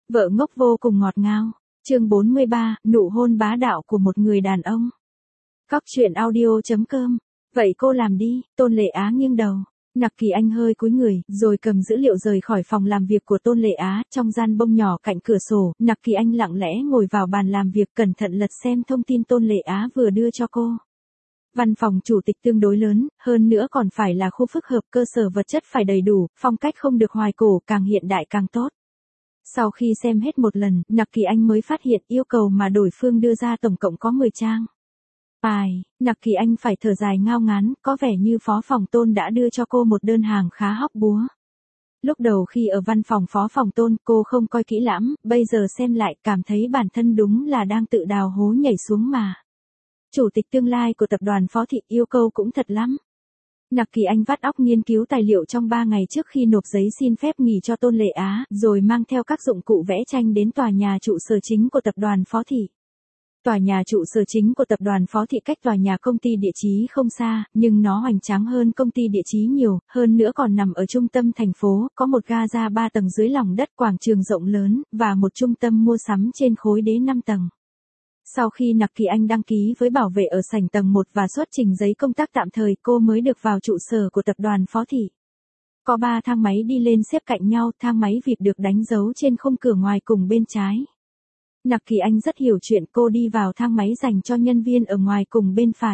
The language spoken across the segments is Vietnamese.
Vợ ngốc vô cùng ngọt ngào. Chương 43, nụ hôn bá đạo của một người đàn ông. Cóc truyện audio.com. Vậy cô làm đi, Tôn Lệ Á nghiêng đầu. Nặc Kỳ Anh hơi cúi người, rồi cầm dữ liệu rời khỏi phòng làm việc của Tôn Lệ Á, trong gian bông nhỏ cạnh cửa sổ, Nặc Kỳ Anh lặng lẽ ngồi vào bàn làm việc cẩn thận lật xem thông tin Tôn Lệ Á vừa đưa cho cô. Văn phòng chủ tịch tương đối lớn, hơn nữa còn phải là khu phức hợp, cơ sở vật chất phải đầy đủ, phong cách không được hoài cổ, càng hiện đại càng tốt. Sau khi xem hết một lần, Nặc Kỳ Anh mới phát hiện yêu cầu mà đối phương đưa ra tổng cộng có 10 trang. Nặc Kỳ Anh phải thở dài ngao ngán, có vẻ như phó phòng Tôn đã đưa cho cô một đơn hàng khá hóc búa. Lúc đầu khi ở văn phòng phó phòng Tôn, cô không coi kỹ lắm, bây giờ xem lại cảm thấy bản thân đúng là đang tự đào hố nhảy xuống mà. Chủ tịch tương lai của tập đoàn Phó Thị yêu cầu cũng thật lắm. Nặc Kỳ Anh vắt óc nghiên cứu tài liệu trong 3 ngày trước khi nộp giấy xin phép nghỉ cho Tôn Lệ Á, rồi mang theo các dụng cụ vẽ tranh đến tòa nhà trụ sở chính của tập đoàn Phó Thị. Tòa nhà trụ sở chính của tập đoàn Phó Thị cách tòa nhà công ty địa chí không xa, nhưng nó hoành tráng hơn công ty địa chí nhiều, hơn nữa còn nằm ở trung tâm thành phố, có một ga 3 tầng dưới lòng đất, quảng trường rộng lớn, và một trung tâm mua sắm trên khối đế 5 tầng. Sau khi Nặc Kỳ Anh đăng ký với bảo vệ ở sảnh tầng 1 và xuất trình giấy công tác tạm thời, cô mới được vào trụ sở của tập đoàn Phó Thị. Có 3 thang máy đi lên xếp cạnh nhau, thang máy vịt được đánh dấu trên khung cửa ngoài cùng bên trái. Nặc Kỳ Anh rất hiểu chuyện, cô đi vào thang máy dành cho nhân viên ở ngoài cùng bên phải.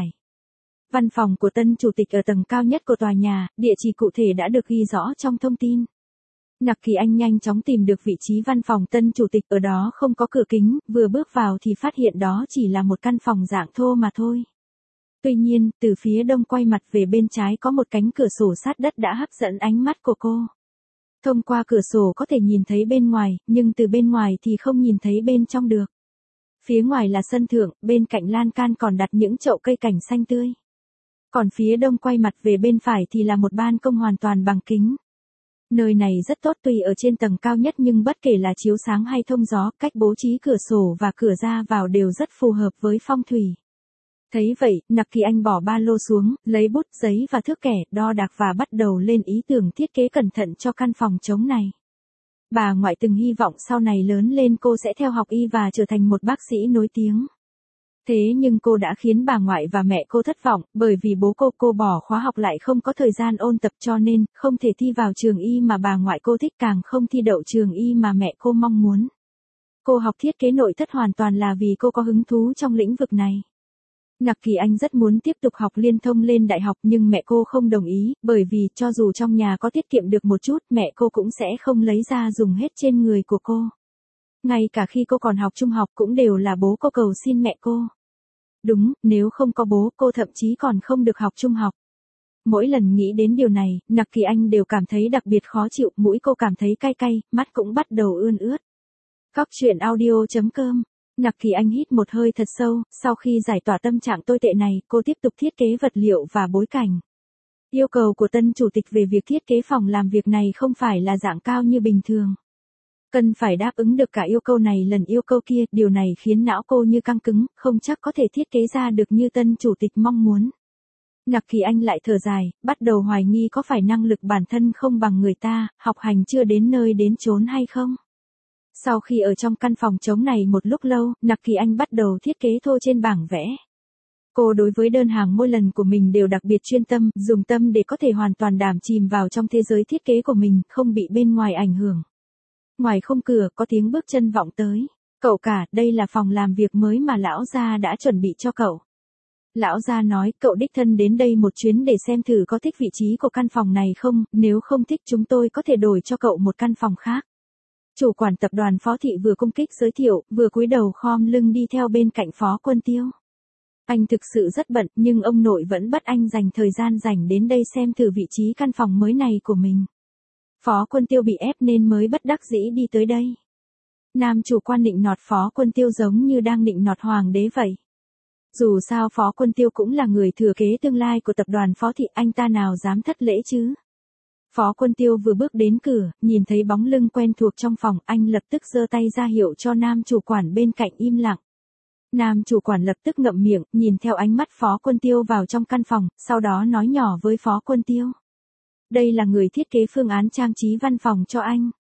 Văn phòng của tân chủ tịch ở tầng cao nhất của tòa nhà, địa chỉ cụ thể đã được ghi rõ trong thông tin. Nặc Kỳ Anh nhanh chóng tìm được vị trí văn phòng tân chủ tịch, ở đó không có cửa kính, vừa bước vào thì phát hiện đó chỉ là một căn phòng dạng thô mà thôi. Tuy nhiên, từ phía đông quay mặt về bên trái có một cánh cửa sổ sát đất đã hấp dẫn ánh mắt của cô. Thông qua cửa sổ có thể nhìn thấy bên ngoài, nhưng từ bên ngoài thì không nhìn thấy bên trong được. Phía ngoài là sân thượng, bên cạnh lan can còn đặt những chậu cây cảnh xanh tươi. Còn phía đông quay mặt về bên phải thì là một ban công hoàn toàn bằng kính. Nơi này rất tốt, tuy ở trên tầng cao nhất nhưng bất kể là chiếu sáng hay thông gió, cách bố trí cửa sổ và cửa ra vào đều rất phù hợp với phong thủy. Thấy vậy, Nặc Kỳ Anh bỏ ba lô xuống, lấy bút, giấy và thước kẻ, đo đạc và bắt đầu lên ý tưởng thiết kế cẩn thận cho căn phòng trống này. Bà ngoại từng hy vọng sau này lớn lên cô sẽ theo học y và trở thành một bác sĩ nổi tiếng. Thế nhưng cô đã khiến bà ngoại và mẹ cô thất vọng, bởi vì bố cô bỏ khóa học lại không có thời gian ôn tập, cho nên không thể thi vào trường y mà bà ngoại cô thích, càng không thi đậu trường y mà mẹ cô mong muốn. Cô học thiết kế nội thất hoàn toàn là vì cô có hứng thú trong lĩnh vực này. Nặc Kỳ Anh rất muốn tiếp tục học liên thông lên đại học nhưng mẹ cô không đồng ý, bởi vì cho dù trong nhà có tiết kiệm được một chút, mẹ cô cũng sẽ không lấy ra dùng hết trên người của cô. Ngay cả khi cô còn học trung học cũng đều là bố cô cầu xin mẹ cô. Đúng, nếu không có bố cô thậm chí còn không được học trung học. Mỗi lần nghĩ đến điều này, Nặc Kỳ Anh đều cảm thấy đặc biệt khó chịu, mũi cô cảm thấy cay cay, mắt cũng bắt đầu ươn ướt. Cóc truyện audio.com. Nặc Kỳ Anh hít một hơi thật sâu, sau khi giải tỏa tâm trạng tồi tệ này, cô tiếp tục thiết kế vật liệu và bối cảnh. Yêu cầu của tân chủ tịch về việc thiết kế phòng làm việc này không phải là dạng cao như bình thường. Cần phải đáp ứng được cả yêu cầu này lần yêu cầu kia, điều này khiến não cô như căng cứng, không chắc có thể thiết kế ra được như tân chủ tịch mong muốn. Nặc Kỳ Anh lại thở dài, bắt đầu hoài nghi có phải năng lực bản thân không bằng người ta, học hành chưa đến nơi đến chốn hay không. Sau khi ở trong căn phòng trống này một lúc lâu, Nặc Kỳ Anh bắt đầu thiết kế thô trên bảng vẽ. Cô đối với đơn hàng mỗi lần của mình đều đặc biệt chuyên tâm, dùng tâm để có thể hoàn toàn đắm chìm vào trong thế giới thiết kế của mình, không bị bên ngoài ảnh hưởng. Ngoài khung cửa có tiếng bước chân vọng tới. Cậu cả, đây là phòng làm việc mới mà lão gia đã chuẩn bị cho cậu. Lão gia nói, cậu đích thân đến đây một chuyến để xem thử có thích vị trí của căn phòng này không, nếu không thích chúng tôi có thể đổi cho cậu một căn phòng khác. Chủ quản tập đoàn Phó Thị vừa cung kính giới thiệu, vừa cúi đầu khom lưng đi theo bên cạnh Phó Quân Tiêu. Anh thực sự rất bận, nhưng ông nội vẫn bắt anh dành thời gian rảnh đến đây xem thử vị trí căn phòng mới này của mình. Phó Quân Tiêu bị ép nên mới bất đắc dĩ đi tới đây. Nam chủ quan nịnh nọt Phó Quân Tiêu giống như đang nịnh nọt hoàng đế vậy. Dù sao Phó Quân Tiêu cũng là người thừa kế tương lai của tập đoàn Phó Thị, anh ta nào dám thất lễ chứ. Phó Quân Tiêu vừa bước đến cửa, nhìn thấy bóng lưng quen thuộc trong phòng, anh lập tức giơ tay ra hiệu cho nam chủ quản bên cạnh im lặng. Nam chủ quản lập tức ngậm miệng, nhìn theo ánh mắt Phó Quân Tiêu vào trong căn phòng, sau đó nói nhỏ với Phó Quân Tiêu. Đây là người thiết kế phương án trang trí văn phòng cho anh.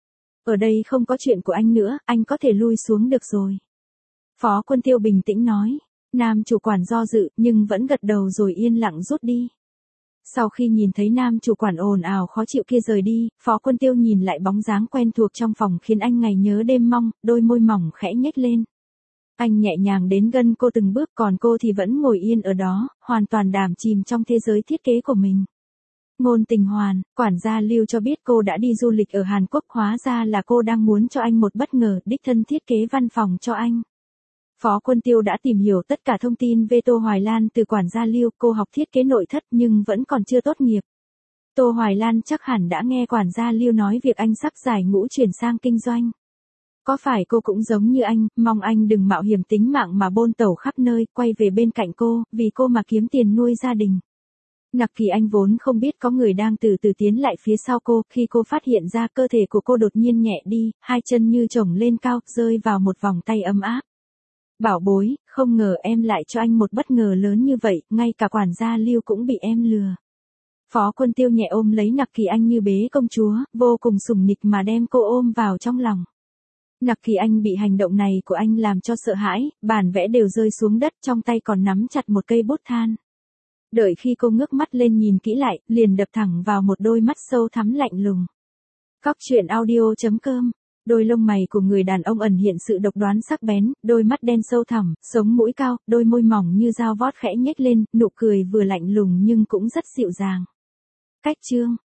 Ở đây không có chuyện của anh nữa, anh có thể lui xuống được rồi. Phó Quân Tiêu bình tĩnh nói. Nam chủ quản do dự, nhưng vẫn gật đầu rồi yên lặng rút đi. Sau khi nhìn thấy nam chủ quản ồn ào khó chịu kia rời đi, Phó Quân Tiêu nhìn lại bóng dáng quen thuộc trong phòng khiến anh ngày nhớ đêm mong, đôi môi mỏng khẽ nhếch lên. Anh nhẹ nhàng đến gần cô từng bước, còn cô thì vẫn ngồi yên ở đó, hoàn toàn đắm chìm trong thế giới thiết kế của mình. Ngôn Tình Hoàn, quản gia Lưu cho biết cô đã đi du lịch ở Hàn Quốc, hóa ra là cô đang muốn cho anh một bất ngờ, đích thân thiết kế văn phòng cho anh. Phó Quân Tiêu đã tìm hiểu tất cả thông tin về Tô Hoài Lan từ quản gia Lưu, cô học thiết kế nội thất nhưng vẫn còn chưa tốt nghiệp. Tô Hoài Lan chắc hẳn đã nghe quản gia Lưu nói việc anh sắp giải ngũ chuyển sang kinh doanh. Có phải cô cũng giống như anh, mong anh đừng mạo hiểm tính mạng mà bôn tẩu khắp nơi, quay về bên cạnh cô, vì cô mà kiếm tiền nuôi gia đình. Nặc Kỳ Anh vốn không biết có người đang từ từ tiến lại phía sau cô, khi cô phát hiện ra cơ thể của cô đột nhiên nhẹ đi, hai chân như chồng lên cao, rơi vào một vòng tay ấm áp. Bảo bối, không ngờ em lại cho anh một bất ngờ lớn như vậy, ngay cả quản gia Lưu cũng bị em lừa. Phó Quân Tiêu nhẹ ôm lấy Nặc Kỳ Anh như bế công chúa, vô cùng sủng nịch mà đem cô ôm vào trong lòng. Nặc Kỳ Anh bị hành động này của anh làm cho sợ hãi, bản vẽ đều rơi xuống đất, trong tay còn nắm chặt một cây bút than. Đợi khi cô ngước mắt lên nhìn kỹ lại, liền đập thẳng vào một đôi mắt sâu thẳm lạnh lùng. Cóc truyện audio.com. Đôi lông mày của người đàn ông ẩn hiện sự độc đoán sắc bén, đôi mắt đen sâu thẳm, sống mũi cao, đôi môi mỏng như dao vót khẽ nhếch lên, nụ cười vừa lạnh lùng nhưng cũng rất dịu dàng. Cách chương